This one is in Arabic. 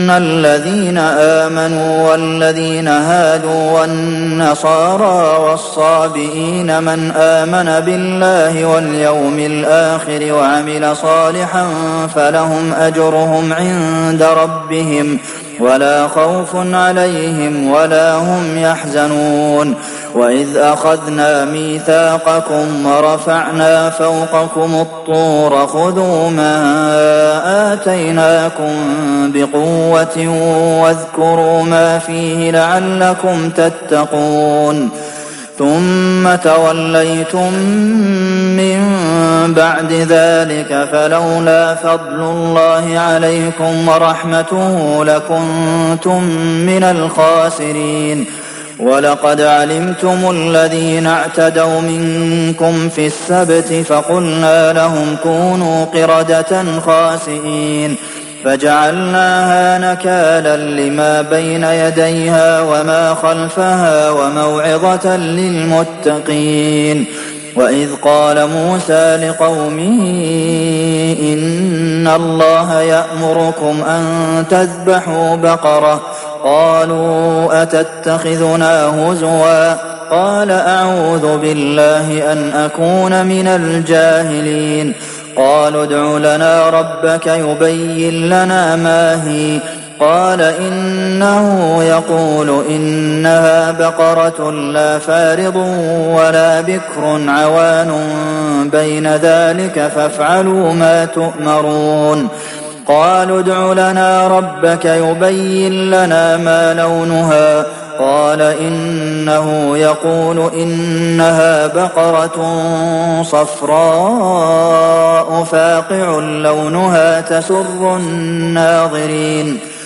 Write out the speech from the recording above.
إن الذين آمنوا والذين هادوا والنصارى والصابئين من آمن بالله واليوم الآخر وعمل صالحا فلهم أجرهم عند ربهم ولا خوف عليهم ولا هم يحزنون وإذ أخذنا ميثاقكم ورفعنا فوقكم الطور خذوا ما آتيناكم بقوة واذكروا ما فيه لعلكم تتقون ثم توليتم من بعد ذلك فلولا فضل الله عليكم ورحمته لكنتم من الخاسرين ولقد علمتم الذين اعتدوا منكم في السبت فقلنا لهم كونوا قردة خاسئين فجعلناها نكالا لما بين يديها وما خلفها وموعظة للمتقين وإذ قال موسى لقومه إن الله يأمركم أن تذبحوا بقرة قالوا أتتخذنا هزوا قال أعوذ بالله أن أكون من الجاهلين قالوا ادع لنا ربك يبين لنا ما هي قال إنه يقول إنها بقرة لا فارض ولا بكر عوان بين ذلك فافعلوا ما تؤمرون قالوا ادع لنا ربك يبين لنا ما لونها قال إنه يقول إنها بقرة صفراء فاقع لونها تسر الناظرين